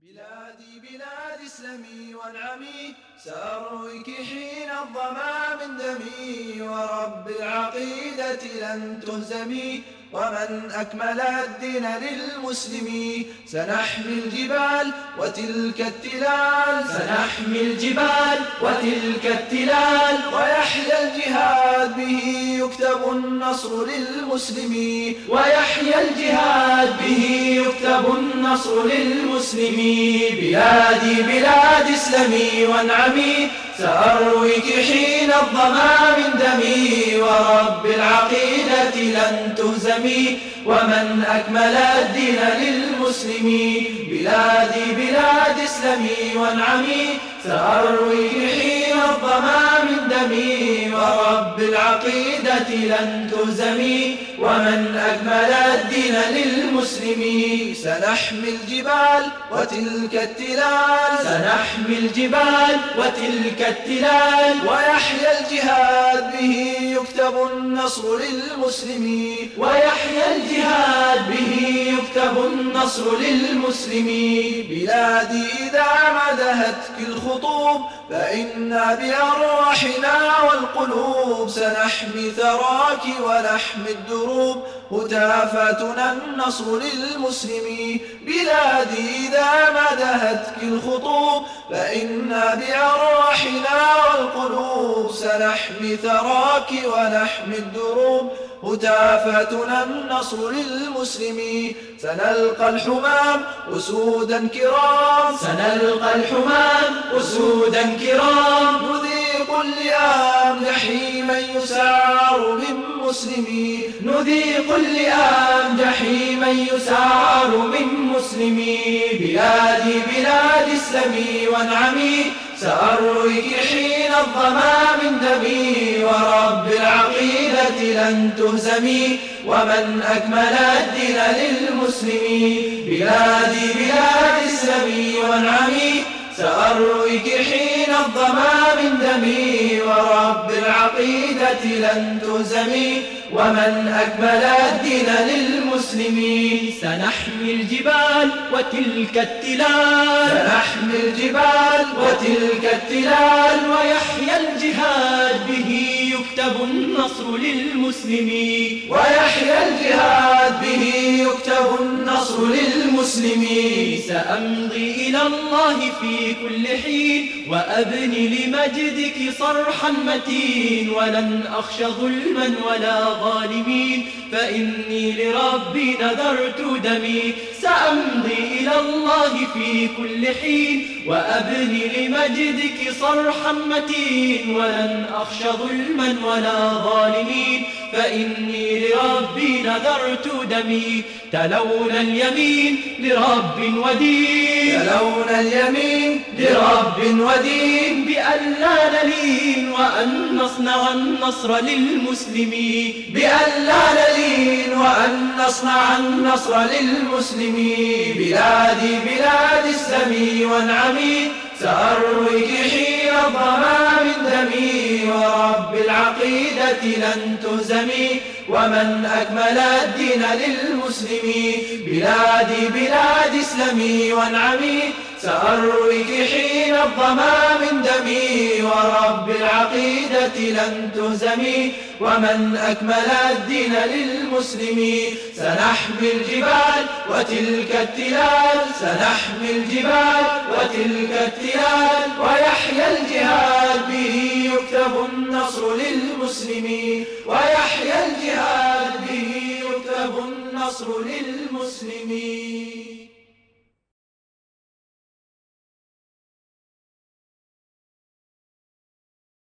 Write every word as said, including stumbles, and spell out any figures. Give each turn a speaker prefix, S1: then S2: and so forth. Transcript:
S1: بلادي بلاد اسلمي وانعمي، سأرويك حين الظما من دمي، ورب العقيدة لن تهزمي، ومن أكمل الدين للمسلمين. سنحمي الجبال وتلك التلال،
S2: سنحمي الجبال وتلك التلال،
S1: ويحيى الجهاد به يكتب النصر للمسلمين،
S2: ويحيى الجهاد به يكتب النصر للمسلمين.
S1: بلادي بلاد اسلمي وانعمي، سأرويك حين الظما من دمي، ورب العقيدة لن تهزمي، ومن أكمل الدين للمسلمين. بلادي بلاد اسلمي وانعمي، سأرويك حين الظما من دمي، ورب العقيدة لن تهزمي، ومن أكمل الدين للمسلمين. سنحمي الجبال وتلك التلال،
S2: سنحمي الجبال وتلك التلال،
S1: ويحيى الجهاد به يكتب النصر للمسلمين،
S2: ويحيى الجهاد به يكتب النصر للمسلمين.
S1: بلادي إذا مدهتك الخطوب، فإنا بأرواحنا والقلوب سنحمي ثراك ونحمي الدروب، هتافاتنا النصر للمسلمين. بلادي إذا مدهتك الخطوب، فإنا بأرواحنا والقلوب سنحمي ثراك ونحمي الدروب، هتافاتنا النصر للمسلمين. سنلقى الحمام أسودا كرام،
S2: سنلقى الحمام أسودا كرام،
S1: نذيق اللئام جحيما يسعر من مسلمين،
S2: نذيق اللئام جحيما يسعر من مسلمين.
S1: بلادي بلاد اسلمي وانعمي، سأرويك حين الظما من دمي، ورب العقيدة لن تهزمي، ومن أكمل الدين للمسلمين. بلادي بلاد اسلمي وانعمي، سأرويك حين الظما من دمي، ورب العقيدة لن تهزمي، ومن أكمل الدين للمسلمين.
S2: سنحمي الجبال وتلك التلال،
S1: سنحمي الجبال وتلك التلال،
S2: ويحيى الجهاد به يكتب النصر للمسلمين،
S1: ويحيى الجهاد به يكتب النصر للمسلمين.
S2: سأمضي إلى الله في كل حين، وأبني لمجدك صرحا متين، ولن أخشى ظلما ولا ظالمين، فإني لربي نذرت دمي. سأمضي إلى الله في كل حين، وأبني لمجدك صرحا متين، ولن أخشى ظلما ولا ظالمين، فإني لربي نذرت دمي. تلونا اليمين لرب ودين،
S1: تلونا اليمين لرب ودين،
S2: بأن لا نلين وأن نصنع النصر للمسلمين،
S1: بأن لا نلين وأن نصنع النصر للمسلمين. بلادي بلاد اسلمي وانعمي، سأرويك حين الظما من دمي، ورب العقيدة لن تهزمي، ومن أكمل الدين للمسلمين. بلادي بلاد اسلمي وانعمي، سأرويك حين الظما من دمي، ورب العقيدة لن تهزمي، ومن أكمل الدين للمسلمين. سنحمي الجبال وتلك التلال، سنحمي الجبال وتلك التلال، ويحيى الجهاد به يكتب النصر للمسلمين، ويحيى الجهاد به يكتب النصر للمسلمين.